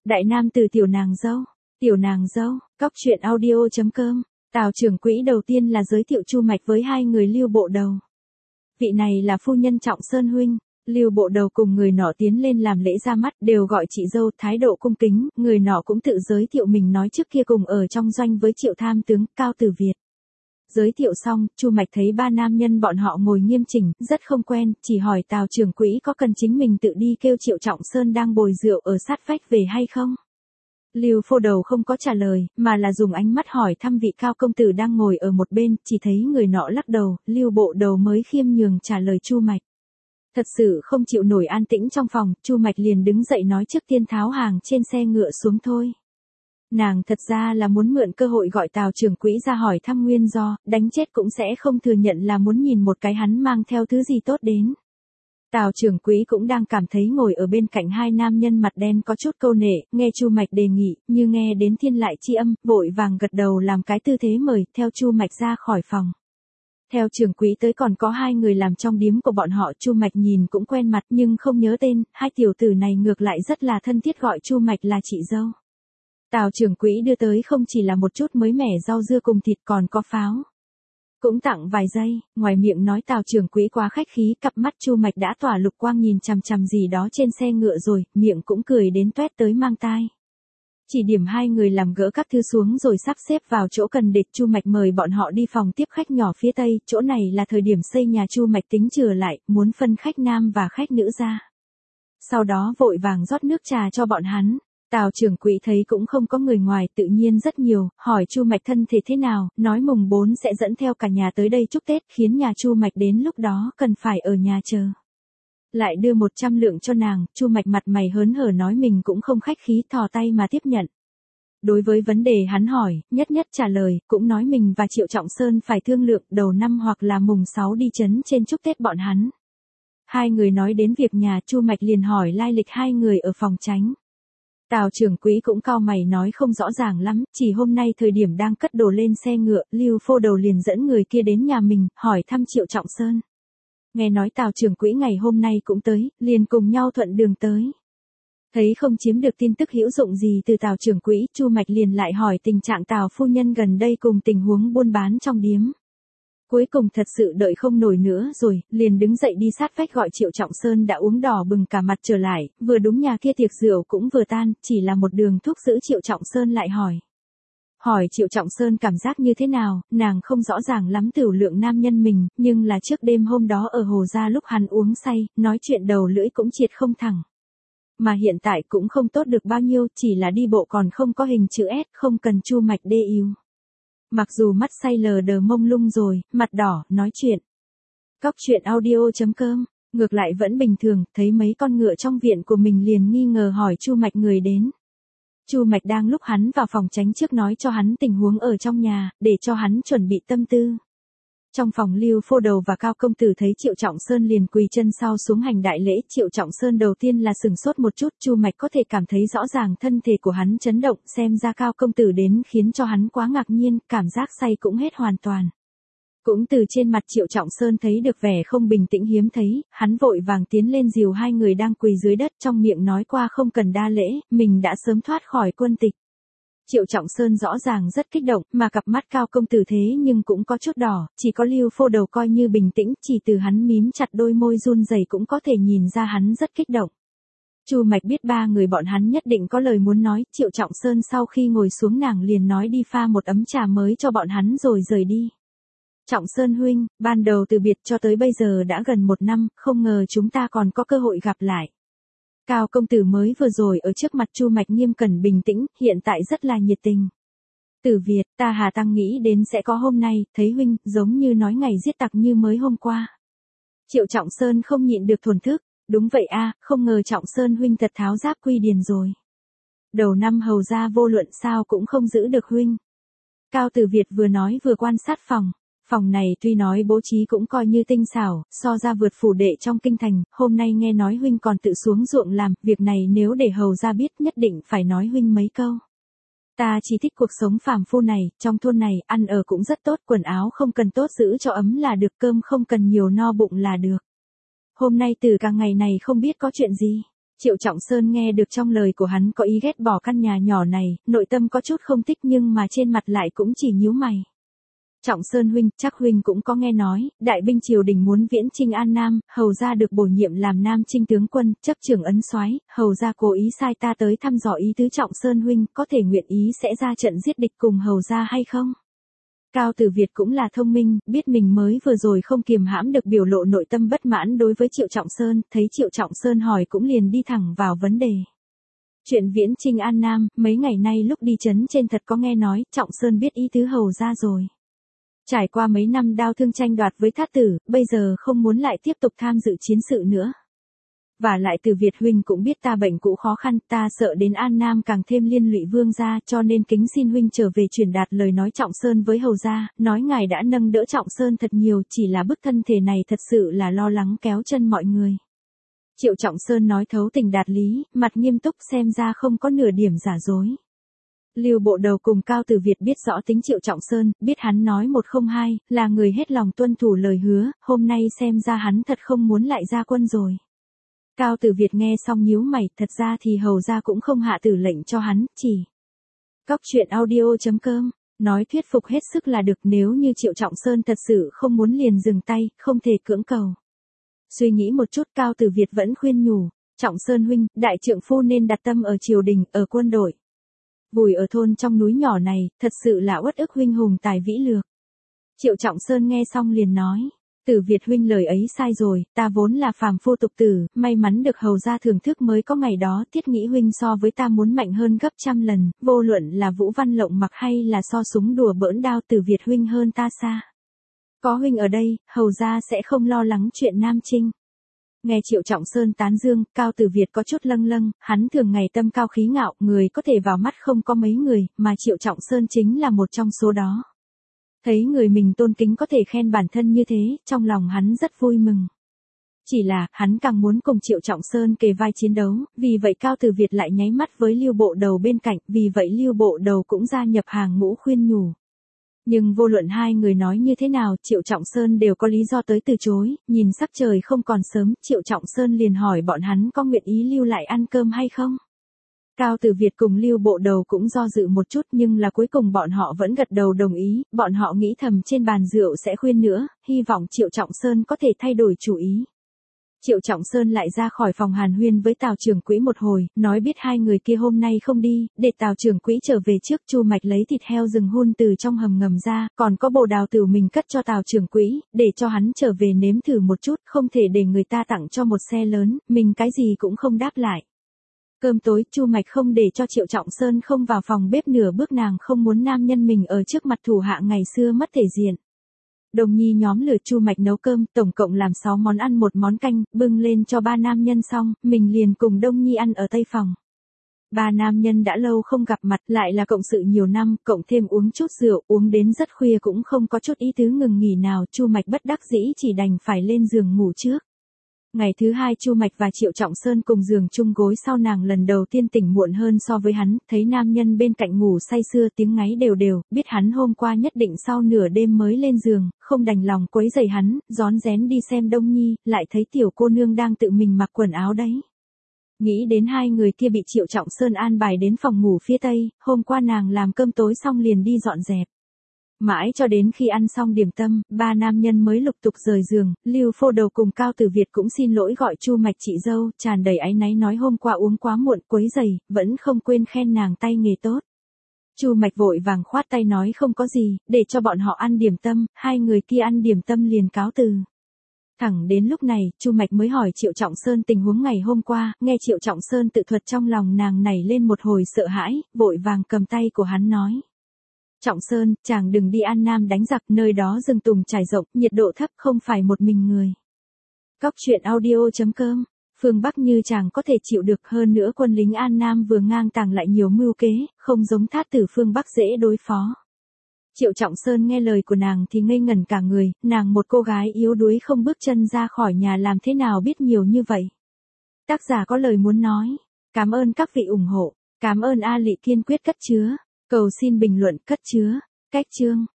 Đại nam từ tiểu nàng dâu. Tiểu nàng dâu, cóc truyện audio.com. Tào trưởng quỹ đầu tiên là giới thiệu Chu Mạch với hai người Lưu Bộ Đầu. Vị này là phu nhân Trọng Sơn huynh. Lưu Bộ Đầu cùng người nọ tiến lên làm lễ ra mắt, đều gọi chị dâu, thái độ cung kính. Người nọ cũng tự giới thiệu mình, nói trước kia cùng ở trong doanh với Triệu tham tướng Cao Tử Việt. Giới thiệu xong, Chu Mạch thấy ba nam nhân bọn họ ngồi nghiêm chỉnh, rất không quen, chỉ hỏi Tào trưởng quỹ có cần chính mình tự đi kêu Triệu Trọng Sơn đang bồi rượu ở sát vách về hay không. Lưu Phô Đầu không có trả lời, mà là dùng ánh mắt hỏi thăm vị Cao công tử đang ngồi ở một bên, chỉ thấy người nọ lắc đầu, Lưu Bộ Đầu mới khiêm nhường trả lời Chu Mạch. Thật sự không chịu nổi an tĩnh trong phòng, Chu Mạch liền đứng dậy nói trước tiên tháo hàng trên xe ngựa xuống thôi. Nàng thật ra là muốn mượn cơ hội gọi Tào trưởng quỹ ra hỏi thăm nguyên do, đánh chết cũng sẽ không thừa nhận là muốn nhìn một cái hắn mang theo thứ gì tốt đến. Tào trưởng quỹ cũng đang cảm thấy ngồi ở bên cạnh hai nam nhân mặt đen có chút câu nệ, nghe Chu Mạch đề nghị, như nghe đến thiên lại chi âm, vội vàng gật đầu làm cái tư thế mời, theo Chu Mạch ra khỏi phòng. Theo trưởng quỹ tới còn có hai người làm trong điếm của bọn họ, Chu Mạch nhìn cũng quen mặt nhưng không nhớ tên, hai tiểu tử này ngược lại rất là thân thiết gọi Chu Mạch là chị dâu. Tào trưởng quỹ đưa tới không chỉ là một chút mới mẻ rau dưa cùng thịt còn có pháo. Cũng tặng vài giây, ngoài miệng nói Tào trưởng quỹ quá khách khí, cặp mắt Chu Mạch đã tỏa lục quang nhìn chằm chằm gì đó trên xe ngựa rồi, miệng cũng cười đến toét tới mang tai. Chỉ điểm hai người làm gỡ các thứ xuống rồi sắp xếp vào chỗ cần để. Chu Mạch mời bọn họ đi phòng tiếp khách nhỏ phía tây, chỗ này là thời điểm xây nhà Chu Mạch tính chừa lại, muốn phân khách nam và khách nữ ra. Sau đó vội vàng rót nước trà cho bọn hắn. Tào trưởng quỹ thấy cũng không có người ngoài, tự nhiên rất nhiều, hỏi Chu Mạch thân thể thế nào, nói mùng 4 sẽ dẫn theo cả nhà tới đây chúc Tết, khiến nhà Chu Mạch đến lúc đó cần phải ở nhà chờ. Lại đưa 100 lượng cho nàng, Chu Mạch mặt mày hớn hở nói mình cũng không khách khí, thò tay mà tiếp nhận. Đối với vấn đề hắn hỏi, nhất nhất trả lời, cũng nói mình và Triệu Trọng Sơn phải thương lượng đầu năm hoặc là mùng 6 đi trấn trên chúc Tết bọn hắn. Hai người nói đến việc nhà, Chu Mạch liền hỏi lai lịch hai người ở phòng tránh. Tào trưởng quỹ cũng cau mày nói không rõ ràng lắm, chỉ hôm nay thời điểm đang cất đồ lên xe ngựa, Lưu Phô Đầu liền dẫn người kia đến nhà mình, hỏi thăm Triệu Trọng Sơn. Nghe nói Tào trưởng quỹ ngày hôm nay cũng tới, liền cùng nhau thuận đường tới. Thấy không chiếm được tin tức hữu dụng gì từ Tào trưởng quỹ, Chu Mạch liền lại hỏi tình trạng Tào phu nhân gần đây cùng tình huống buôn bán trong điếm. Cuối cùng thật sự đợi không nổi nữa rồi, liền đứng dậy đi sát vách gọi Triệu Trọng Sơn đã uống đỏ bừng cả mặt trở lại, vừa đúng nhà kia tiệc rượu cũng vừa tan, chỉ là một đường thuốc giữ Triệu Trọng Sơn lại hỏi. Hỏi Triệu Trọng Sơn cảm giác như thế nào, nàng không rõ ràng lắm tửu lượng nam nhân mình, nhưng là trước đêm hôm đó ở Hồ Gia lúc hắn uống say, nói chuyện đầu lưỡi cũng triệt không thẳng. Mà hiện tại cũng không tốt được bao nhiêu, chỉ là đi bộ còn không có hình chữ S, không cần Chu Mạch đê yêu. Mặc dù mắt say lờ đờ mông lung rồi, mặt đỏ, nói chuyện. Cóc truyện audio.com, ngược lại vẫn bình thường, thấy mấy con ngựa trong viện của mình liền nghi ngờ hỏi Chu Mạch người đến. Chu Mạch đang lúc hắn vào phòng tránh trước nói cho hắn tình huống ở trong nhà, để cho hắn chuẩn bị tâm tư. Trong phòng Lưu Phô Đầu và Cao công tử thấy Triệu Trọng Sơn liền quỳ chân sau xuống hành đại lễ, Triệu Trọng Sơn đầu tiên là sừng sốt một chút, Chu Mạch có thể cảm thấy rõ ràng thân thể của hắn chấn động, xem ra Cao công tử đến khiến cho hắn quá ngạc nhiên, cảm giác say cũng hết hoàn toàn. Cũng từ trên mặt Triệu Trọng Sơn thấy được vẻ không bình tĩnh hiếm thấy, hắn vội vàng tiến lên dìu hai người đang quỳ dưới đất, trong miệng nói qua không cần đa lễ, mình đã sớm thoát khỏi quân tịch. Triệu Trọng Sơn rõ ràng rất kích động, mà cặp mắt Cao công tử thế nhưng cũng có chút đỏ, chỉ có Lưu Phô Đầu coi như bình tĩnh, chỉ từ hắn mím chặt đôi môi run rẩy cũng có thể nhìn ra hắn rất kích động. Chu Mạch biết ba người bọn hắn nhất định có lời muốn nói, Triệu Trọng Sơn sau khi ngồi xuống nàng liền nói đi pha một ấm trà mới cho bọn hắn rồi rời đi. Trọng Sơn huynh, ban đầu từ biệt cho tới bây giờ đã gần 1 năm, không ngờ chúng ta còn có cơ hội gặp lại. Cao công tử mới vừa rồi ở trước mặt Chu Mạch nghiêm cẩn bình tĩnh, hiện tại rất là nhiệt tình. Tử Việt, ta hà tăng nghĩ đến sẽ có hôm nay, thấy huynh, giống như nói ngày giết tặc như mới hôm qua. Triệu Trọng Sơn không nhịn được thổn thức, đúng vậy a, không ngờ Trọng Sơn huynh thật tháo giáp quy điền rồi. Đầu năm Hầu Gia vô luận sao cũng không giữ được huynh. Cao Tử Việt vừa nói vừa quan sát phòng. Phòng này tuy nói bố trí cũng coi như tinh xảo, so ra vượt phủ đệ trong kinh thành, hôm nay nghe nói huynh còn tự xuống ruộng làm, việc này nếu để Hầu Gia biết nhất định phải nói huynh mấy câu. Ta chỉ thích cuộc sống phàm phu này, trong thôn này, ăn ở cũng rất tốt, quần áo không cần tốt giữ cho ấm là được, cơm không cần nhiều no bụng là được. Hôm nay từ cả ngày này không biết có chuyện gì. Triệu Trọng Sơn nghe được trong lời của hắn có ý ghét bỏ căn nhà nhỏ này, nội tâm có chút không thích nhưng mà trên mặt lại cũng chỉ nhíu mày. Trọng Sơn huynh, chắc huynh cũng có nghe nói, đại binh triều đình muốn viễn chinh An Nam, hầu gia được bổ nhiệm làm Nam Chinh tướng quân, chấp trưởng ấn soái, hầu gia cố ý sai ta tới thăm dò ý tứ Trọng Sơn huynh, có thể nguyện ý sẽ ra trận giết địch cùng hầu gia hay không? Cao Tử Việt cũng là thông minh, biết mình mới vừa rồi không kiềm hãm được biểu lộ nội tâm bất mãn đối với Triệu Trọng Sơn, thấy Triệu Trọng Sơn hỏi cũng liền đi thẳng vào vấn đề. Chuyện viễn chinh An Nam, mấy ngày nay lúc đi trấn trên thật có nghe nói, Trọng Sơn biết ý tứ hầu gia rồi. Trải qua mấy năm đao thương tranh đoạt với Thát Tử, bây giờ không muốn lại tiếp tục tham dự chiến sự nữa. Và lại Từ Việt huynh cũng biết ta bệnh cũ khó khăn, ta sợ đến An Nam càng thêm liên lụy vương gia, cho nên kính xin huynh trở về truyền đạt lời nói Trọng Sơn với hầu gia, nói ngài đã nâng đỡ Trọng Sơn thật nhiều, chỉ là bức thân thể này thật sự là lo lắng kéo chân mọi người. Triệu Trọng Sơn nói thấu tình đạt lý, mặt nghiêm túc xem ra không có nửa điểm giả dối. Lưu Bộ Đầu cùng Cao Tử Việt biết rõ tính Triệu Trọng Sơn, biết hắn nói 102, là người hết lòng tuân thủ lời hứa, hôm nay xem ra hắn thật không muốn lại ra quân rồi. Cao Tử Việt nghe xong nhíu mày, thật ra thì hầu gia cũng không hạ tử lệnh cho hắn, chỉ. Cóc truyện audio.com, nói thuyết phục hết sức là được, nếu như Triệu Trọng Sơn thật sự không muốn liền dừng tay, không thể cưỡng cầu. Suy nghĩ một chút Cao Tử Việt vẫn khuyên nhủ, Trọng Sơn huynh, đại trượng phu nên đặt tâm ở triều đình, ở quân đội. Vùi ở thôn trong núi nhỏ này, thật sự là uất ức huynh hùng tài vĩ lược. Triệu Trọng Sơn nghe xong liền nói, Tử Việt huynh lời ấy sai rồi, ta vốn là phàm phu tục tử, may mắn được hầu gia thưởng thức mới có ngày đó, thiết nghĩ huynh so với ta muốn mạnh hơn gấp trăm lần, vô luận là vũ văn lộng mặc hay là so súng đùa bỡn đao, Tử Việt huynh hơn ta xa. Có huynh ở đây, hầu gia sẽ không lo lắng chuyện Nam Chinh. Nghe Triệu Trọng Sơn tán dương, Cao Tử Việt có chút lâng lâng, hắn thường ngày tâm cao khí ngạo, người có thể vào mắt không có mấy người, mà Triệu Trọng Sơn chính là một trong số đó. Thấy người mình tôn kính có thể khen bản thân như thế, trong lòng hắn rất vui mừng. Chỉ là, hắn càng muốn cùng Triệu Trọng Sơn kề vai chiến đấu, vì vậy Cao Tử Việt lại nháy mắt với Lưu Bộ Đầu bên cạnh, vì vậy Lưu Bộ Đầu cũng gia nhập hàng ngũ khuyên nhủ. Nhưng vô luận hai người nói như thế nào, Triệu Trọng Sơn đều có lý do tới từ chối, nhìn sắc trời không còn sớm, Triệu Trọng Sơn liền hỏi bọn hắn có nguyện ý lưu lại ăn cơm hay không. Cao Tử Việt cùng Lưu Bộ Đầu cũng do dự một chút nhưng là cuối cùng bọn họ vẫn gật đầu đồng ý, bọn họ nghĩ thầm trên bàn rượu sẽ khuyên nữa, hy vọng Triệu Trọng Sơn có thể thay đổi chủ ý. Triệu Trọng Sơn lại ra khỏi phòng hàn huyên với Tào trưởng quỹ một hồi, nói biết hai người kia hôm nay không đi, để Tào trưởng quỹ trở về trước. Chu Mạch lấy thịt heo rừng hun từ trong hầm ngầm ra, còn có bồ đào tử mình cất cho Tào trưởng quỹ, để cho hắn trở về nếm thử một chút, không thể để người ta tặng cho một xe lớn, mình cái gì cũng không đáp lại. Cơm tối, Chu Mạch không để cho Triệu Trọng Sơn không vào phòng bếp nửa bước, nàng không muốn nam nhân mình ở trước mặt thủ hạ ngày xưa mất thể diện. Đồng Nhi nhóm lửa Chu Mạch nấu cơm, tổng cộng làm 6 món ăn một món canh, bưng lên cho ba nam nhân xong, mình liền cùng Đông Nhi ăn ở tây phòng. Ba nam nhân đã lâu không gặp mặt, lại là cộng sự nhiều năm, cộng thêm uống chút rượu, uống đến rất khuya cũng không có chút ý tứ ngừng nghỉ nào, Chu Mạch bất đắc dĩ chỉ đành phải lên giường ngủ trước. Ngày thứ hai Chu Mạch và Triệu Trọng Sơn cùng giường chung gối, sau nàng lần đầu tiên tỉnh muộn hơn so với hắn, thấy nam nhân bên cạnh ngủ say sưa tiếng ngáy đều đều, biết hắn hôm qua nhất định sau nửa đêm mới lên giường, không đành lòng quấy rầy hắn, rón rén đi xem Đông Nhi, lại thấy tiểu cô nương đang tự mình mặc quần áo đấy. Nghĩ đến hai người kia bị Triệu Trọng Sơn an bài đến phòng ngủ phía tây, hôm qua nàng làm cơm tối xong liền đi dọn dẹp. Mãi cho đến khi ăn xong điểm tâm, ba nam nhân mới lục tục rời giường, Lưu Phô Đầu cùng Cao Tử Việt cũng xin lỗi gọi Chu Mạch chị dâu, tràn đầy áy náy nói hôm qua uống quá muộn quấy rầy, vẫn không quên khen nàng tay nghề tốt. Chu Mạch vội vàng khoát tay nói không có gì, để cho bọn họ ăn điểm tâm, hai người kia ăn điểm tâm liền cáo từ. Thẳng đến lúc này, Chu Mạch mới hỏi Triệu Trọng Sơn tình huống ngày hôm qua, nghe Triệu Trọng Sơn tự thuật trong lòng nàng nảy lên một hồi sợ hãi, vội vàng cầm tay của hắn nói. Trọng Sơn, chàng đừng đi An Nam đánh giặc, nơi đó rừng tùng trải rộng, nhiệt độ thấp, không phải một mình người. Cóc truyện audio.com, phương Bắc như chàng có thể chịu được, hơn nữa quân lính An Nam vừa ngang tàng lại nhiều mưu kế, không giống Thát Tử phương Bắc dễ đối phó. Triệu Trọng Sơn nghe lời của nàng thì ngây ngẩn cả người, nàng một cô gái yếu đuối không bước chân ra khỏi nhà làm thế nào biết nhiều như vậy. Tác giả có lời muốn nói, cảm ơn các vị ủng hộ, cảm ơn A Lị kiên quyết cất chứa. Cầu xin bình luận cất chứa, cách chương.